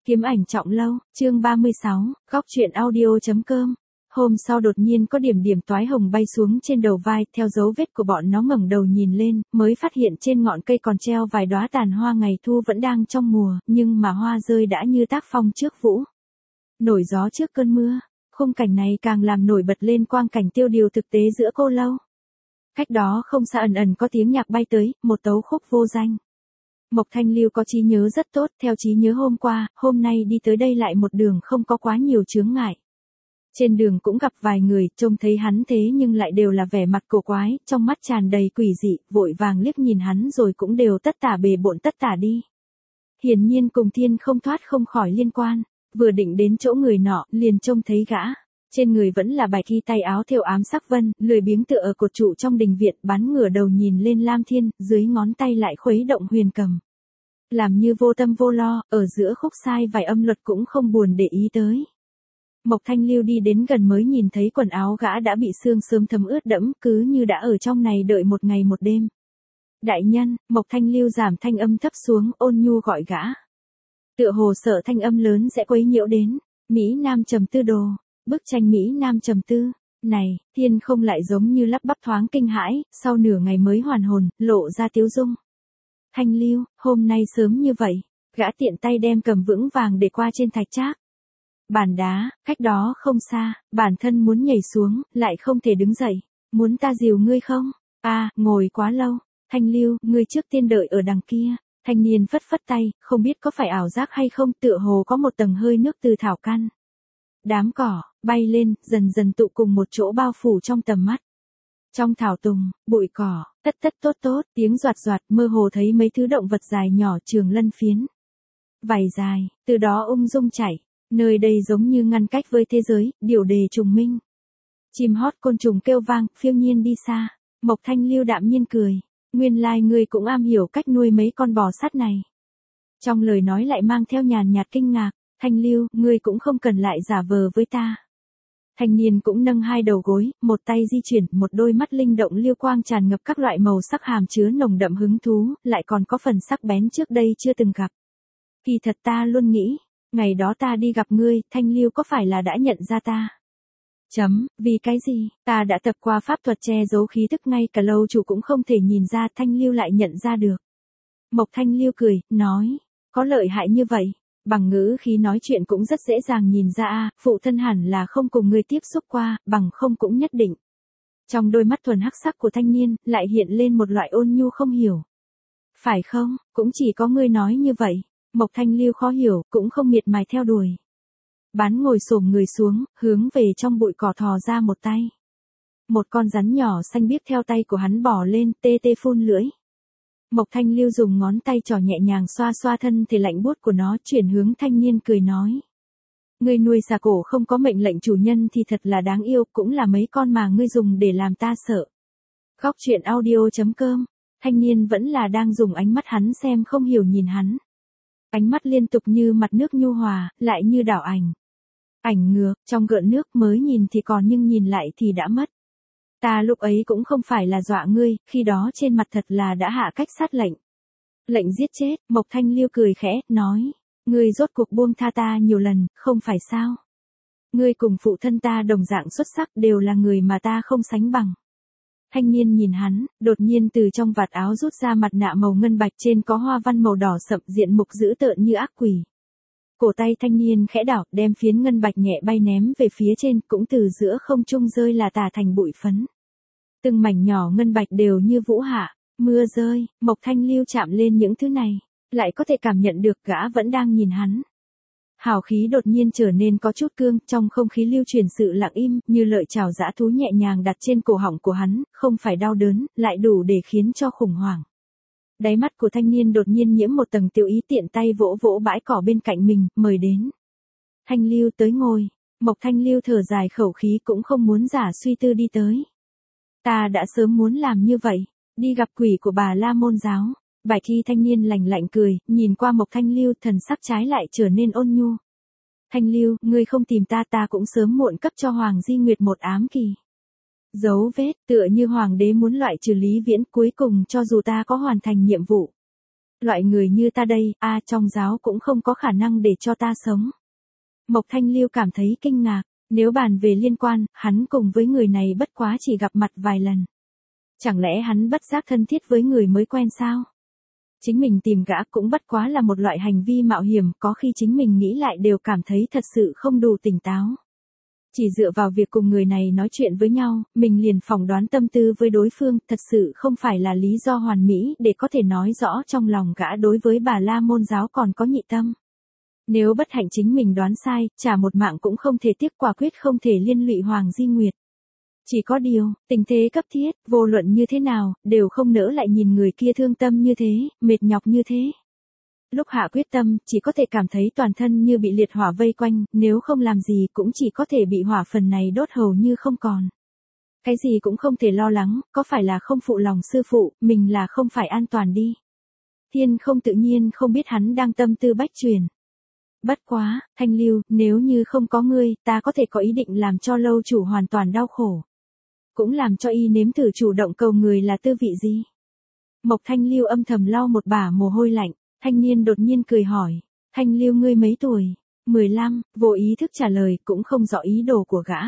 Kiếm ảnh trọng lâu, chương 36, góc truyện audio.com. Hôm sau đột nhiên có điểm điểm toái hồng bay xuống trên đầu vai, theo dấu vết của bọn nó ngẩng đầu nhìn lên, mới phát hiện trên ngọn cây còn treo vài đóa tàn hoa ngày thu vẫn đang trong mùa, nhưng mà hoa rơi đã như tác phong trước vũ. Nổi gió trước cơn mưa, khung cảnh này càng làm nổi bật lên quang cảnh tiêu điều thực tế giữa cô lâu. Cách đó không xa ẩn ẩn có tiếng nhạc bay tới, một tấu khúc vô danh. Mộc Thanh Lưu có trí nhớ rất tốt, theo trí nhớ hôm qua, hôm nay đi tới đây lại một đường không có quá nhiều chướng ngại. Trên đường cũng gặp vài người, trông thấy hắn thế nhưng lại đều là vẻ mặt cổ quái, trong mắt tràn đầy quỷ dị, vội vàng liếc nhìn hắn rồi cũng đều tất tả bề bộn tất tả đi. Hiển nhiên cùng thiên không thoát không khỏi liên quan, vừa định đến chỗ người nọ, liền trông thấy gã. Trên người vẫn là bài thi tay áo thêu ám sắc vân, lười biếng tựa ở cột trụ trong đình viện, bắn ngửa đầu nhìn lên Lam Thiên, dưới ngón tay lại khuấy động huyền cầm. Làm như vô tâm vô lo, ở giữa khúc sai vài âm luật cũng không buồn để ý tới. Mộc Thanh Lưu đi đến gần mới nhìn thấy quần áo gã đã bị sương sớm thấm ướt đẫm, cứ như đã ở trong này đợi một ngày một đêm. Đại nhân, Mộc Thanh Lưu giảm thanh âm thấp xuống, ôn nhu gọi gã. Tựa hồ sợ thanh âm lớn sẽ quấy nhiễu đến. Mỹ Nam trầm tư đồ. Bức tranh Mỹ Nam trầm tư, này, thiên không lại giống như lắp bắp thoáng kinh hãi, sau nửa ngày mới hoàn hồn, lộ ra tiếu dung. Thanh Lưu, hôm nay sớm như vậy, gã tiện tay đem cầm vững vàng để qua trên thạch trác. Bàn đá, cách đó không xa, bản thân muốn nhảy xuống, lại không thể đứng dậy, muốn ta dìu ngươi không? Ngồi quá lâu, Thanh Lưu, ngươi trước tiên đợi ở đằng kia. Thanh niên phất phất tay, không biết có phải ảo giác hay không, tựa hồ có một tầng hơi nước từ thảo căn. Đám cỏ, bay lên, dần dần tụ cùng một chỗ bao phủ trong tầm mắt. Trong thảo tùng, bụi cỏ, tất tất tốt tốt, tiếng doạt doạt, mơ hồ thấy mấy thứ động vật dài nhỏ trường lân phiến. Vảy dài, từ đó ung dung chảy, nơi đây giống như ngăn cách với thế giới, điều đề trùng minh. Chim hót côn trùng kêu vang, phiêu nhiên đi xa, Mộc Thanh Lưu đạm nhiên cười, nguyên lai ngươi cũng am hiểu cách nuôi mấy con bò sát này. Trong lời nói lại mang theo nhàn nhạt kinh ngạc. Thanh Lưu, ngươi cũng không cần lại giả vờ với ta. Thanh niên cũng nâng hai đầu gối, một tay di chuyển, một đôi mắt linh động liêu quang tràn ngập các loại màu sắc hàm chứa nồng đậm hứng thú, lại còn có phần sắc bén trước đây chưa từng gặp. Kỳ thật ta luôn nghĩ, ngày đó ta đi gặp ngươi, Thanh Lưu có phải là đã nhận ra ta? Vì cái gì? Ta đã tập qua pháp thuật che giấu khí tức, ngay cả lâu chủ cũng không thể nhìn ra, Thanh Lưu lại nhận ra được. Mộc Thanh Lưu cười, nói, có lợi hại như vậy? Bằng ngữ khí nói chuyện cũng rất dễ dàng nhìn ra phụ thân hẳn là không cùng ngươi tiếp xúc qua, bằng không cũng nhất định. Trong đôi mắt thuần hắc sắc của thanh niên, lại hiện lên một loại ôn nhu không hiểu. Phải không, cũng chỉ có ngươi nói như vậy. Mộc Thanh Lưu khó hiểu, cũng không miệt mài theo đuổi. Bán ngồi xổm người xuống, hướng về trong bụi cỏ thò ra một tay. Một con rắn nhỏ xanh biếc theo tay của hắn bò lên, tê tê phun lưỡi. Mộc Thanh Lưu dùng ngón tay trỏ nhẹ nhàng xoa xoa thân thể lạnh buốt của nó, chuyển hướng thanh niên cười nói. Ngươi nuôi xà cổ không có mệnh lệnh chủ nhân thì thật là đáng yêu, cũng là mấy con mà ngươi dùng để làm ta sợ. Góc truyện audio.com, thanh niên vẫn là đang dùng ánh mắt hắn xem không hiểu nhìn hắn. Ánh mắt liên tục như mặt nước nhu hòa, lại như đảo ảnh. Ảnh ngược, trong gợn nước mới nhìn thì còn nhưng nhìn lại thì đã mất. Ta lúc ấy cũng không phải là dọa ngươi, khi đó trên mặt thật là đã hạ cách sát lệnh. Lệnh giết chết, Mộc Thanh Lưu cười khẽ, nói. Ngươi rốt cuộc buông tha ta nhiều lần, không phải sao? Ngươi cùng phụ thân ta đồng dạng xuất sắc, đều là người mà ta không sánh bằng. Thanh niên nhìn hắn, đột nhiên từ trong vạt áo rút ra mặt nạ màu ngân bạch, trên có hoa văn màu đỏ sậm, diện mục dữ tợn như ác quỷ. Cổ tay thanh niên khẽ đảo, đem phiến ngân bạch nhẹ bay ném về phía trên, cũng từ giữa không trung rơi là tả thành bụi phấn. Từng mảnh nhỏ ngân bạch đều như vũ hạ, mưa rơi, Mộc Thanh Lưu chạm lên những thứ này, lại có thể cảm nhận được gã vẫn đang nhìn hắn. Hào khí đột nhiên trở nên có chút cương, trong không khí lưu truyền sự lặng im, như lợi chảo dã thú nhẹ nhàng đặt trên cổ họng của hắn, không phải đau đớn, lại đủ để khiến cho khủng hoảng. Đáy mắt của thanh niên đột nhiên nhiễm một tầng tiêu ý, tiện tay vỗ vỗ bãi cỏ bên cạnh mình, mời đến. Thanh Lưu tới ngồi, Mộc Thanh Lưu thở dài khẩu khí, cũng không muốn giả suy tư đi tới. Ta đã sớm muốn làm như vậy, đi gặp quỷ của Bà La Môn giáo. Bài thi thanh niên lạnh lạnh cười, nhìn qua Mộc Thanh Lưu, thần sắc trái lại trở nên ôn nhu. Thanh Lưu, ngươi không tìm ta, ta cũng sớm muộn cấp cho Hoàng Di Nguyệt một ám kỳ. Dấu vết, tựa như Hoàng đế muốn loại trừ Lý Viễn, cuối cùng cho dù ta có hoàn thành nhiệm vụ. Loại người như ta đây, trong giáo cũng không có khả năng để cho ta sống. Mộc Thanh Liêu cảm thấy kinh ngạc, nếu bàn về liên quan, hắn cùng với người này bất quá chỉ gặp mặt vài lần. Chẳng lẽ hắn bất giác thân thiết với người mới quen sao? Chính mình tìm gã cũng bất quá là một loại hành vi mạo hiểm, có khi chính mình nghĩ lại đều cảm thấy thật sự không đủ tỉnh táo. Chỉ dựa vào việc cùng người này nói chuyện với nhau, mình liền phỏng đoán tâm tư với đối phương, thật sự không phải là lý do hoàn mỹ để có thể nói rõ trong lòng gã đối với Bà La Môn giáo còn có nhị tâm. Nếu bất hạnh chính mình đoán sai, trả một mạng cũng không thể tiếc, quả quyết không thể liên lụy Hoàng Di Nguyệt. Chỉ có điều, tình thế cấp thiết, vô luận như thế nào, đều không nỡ lại nhìn người kia thương tâm như thế, mệt nhọc như thế. Lúc hạ quyết tâm, chỉ có thể cảm thấy toàn thân như bị liệt hỏa vây quanh, nếu không làm gì cũng chỉ có thể bị hỏa phần này đốt hầu như không còn. Cái gì cũng không thể lo lắng, có phải là không phụ lòng sư phụ, mình là không phải an toàn đi. Thiên không tự nhiên không biết hắn đang tâm tư bách truyền. Bất quá, Thanh Lưu, nếu như không có ngươi, ta có thể có ý định làm cho lâu chủ hoàn toàn đau khổ. Cũng làm cho y nếm thử chủ động cầu người là tư vị gì. Mộc Thanh Lưu âm thầm lau một bả mồ hôi lạnh, thanh niên đột nhiên cười hỏi, Thanh Lưu ngươi mấy tuổi? 15, vô ý thức trả lời, cũng không rõ ý đồ của gã.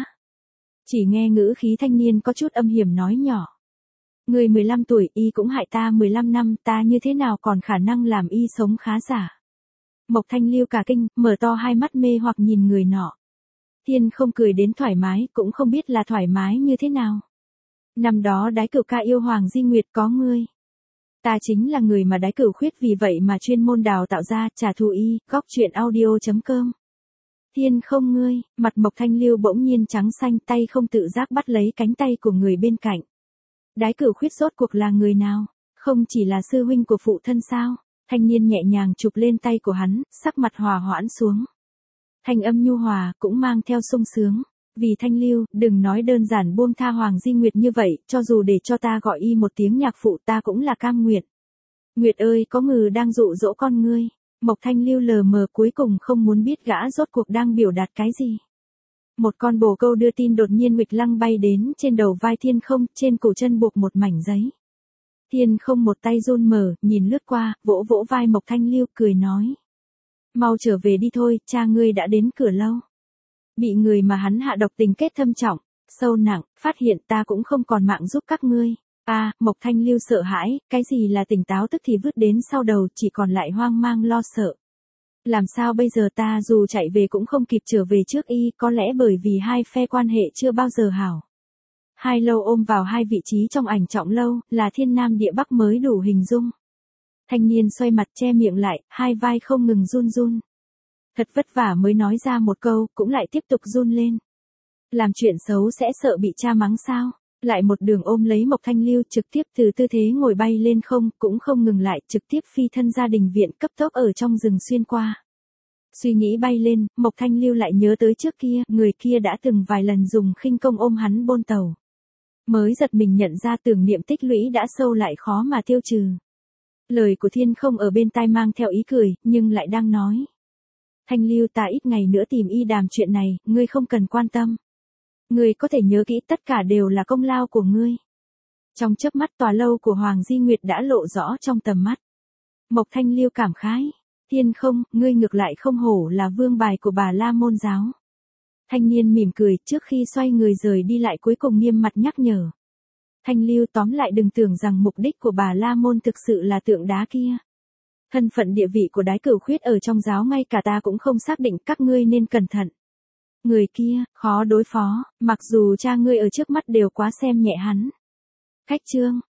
Chỉ nghe ngữ khí thanh niên có chút âm hiểm nói nhỏ. Ngươi 15 tuổi, y cũng hại ta 15 năm, ta như thế nào còn khả năng làm y sống khá giả. Mộc Thanh Lưu cả kinh, mở to hai mắt mê hoặc nhìn người nọ. Thiên không cười đến thoải mái, cũng không biết là thoải mái như thế nào. Năm đó Đái Cửu ca yêu Hoàng Di Nguyệt có ngươi. Ta chính là người mà Đái Cửu khuyết vì vậy mà chuyên môn đào tạo ra, trả thù y, góc truyện audio.com. Thiên không ngươi, mặt Mộc Thanh Lưu bỗng nhiên trắng xanh, tay không tự giác bắt lấy cánh tay của người bên cạnh. Đái Cửu khuyết rốt cuộc là người nào? Không chỉ là sư huynh của phụ thân sao? Thanh niên nhẹ nhàng chụp lên tay của hắn, sắc mặt hòa hoãn xuống. Thanh âm nhu hòa, cũng mang theo sung sướng. Vì Thanh Lưu, đừng nói đơn giản buông tha Hoàng Di Nguyệt như vậy, cho dù để cho ta gọi y một tiếng nhạc phụ ta cũng là cam nguyện. Nguyệt ơi, có ngừ đang dụ dỗ con ngươi. Mộc Thanh Lưu lờ mờ cuối cùng không muốn biết gã rốt cuộc đang biểu đạt cái gì. Một con bồ câu đưa tin đột nhiên nghịch lăng bay đến trên đầu vai Thiên không, trên cổ chân buộc một mảnh giấy. Thiên không một tay run mở, nhìn lướt qua, vỗ vỗ vai Mộc Thanh Lưu, cười nói. Mau trở về đi thôi, cha ngươi đã đến cửa lâu. Bị người mà hắn hạ độc tình kết thâm trọng, sâu nặng, phát hiện ta cũng không còn mạng giúp các ngươi. Mộc Thanh Lưu sợ hãi, cái gì là tỉnh táo tức thì vứt đến sau đầu, chỉ còn lại hoang mang lo sợ. Làm sao bây giờ, ta dù chạy về cũng không kịp trở về trước y, có lẽ bởi vì hai phe quan hệ chưa bao giờ hảo. Hai lâu ôm vào hai vị trí trong ảnh trọng lâu, là thiên nam địa bắc mới đủ hình dung. Thanh niên xoay mặt che miệng lại, hai vai không ngừng run run. Thật vất vả mới nói ra một câu, cũng lại tiếp tục run lên. Làm chuyện xấu sẽ sợ bị cha mắng sao? Lại một đường ôm lấy Mộc Thanh Lưu, trực tiếp từ tư thế ngồi bay lên không, cũng không ngừng lại, trực tiếp phi thân gia đình viện, cấp tốc ở trong rừng xuyên qua. Suy nghĩ bay lên, Mộc Thanh Lưu lại nhớ tới trước kia, người kia đã từng vài lần dùng khinh công ôm hắn bôn tàu. Mới giật mình nhận ra tưởng niệm tích lũy đã sâu lại khó mà tiêu trừ. Lời của Thiên không ở bên tai mang theo ý cười, nhưng lại đang nói. Thanh Lưu, ta ít ngày nữa tìm y đàm chuyện này, ngươi không cần quan tâm. Ngươi có thể nhớ kỹ, tất cả đều là công lao của ngươi. Trong chớp mắt tòa lâu của Hoàng Di Nguyệt đã lộ rõ trong tầm mắt. Mộc Thanh Lưu cảm khái. Thiên không, ngươi ngược lại không hổ là vương bài của Bà La Môn giáo. Thanh niên mỉm cười, trước khi xoay người rời đi lại cuối cùng nghiêm mặt nhắc nhở. Thanh Lưu, tóm lại đừng tưởng rằng mục đích của Bà La Môn thực sự là tượng đá kia. Thân phận địa vị của Đái Cửu khuyết ở trong giáo ngay cả ta cũng không xác định, các ngươi nên cẩn thận. Người kia, khó đối phó, mặc dù cha ngươi ở trước mắt đều quá xem nhẹ hắn. Khách chương.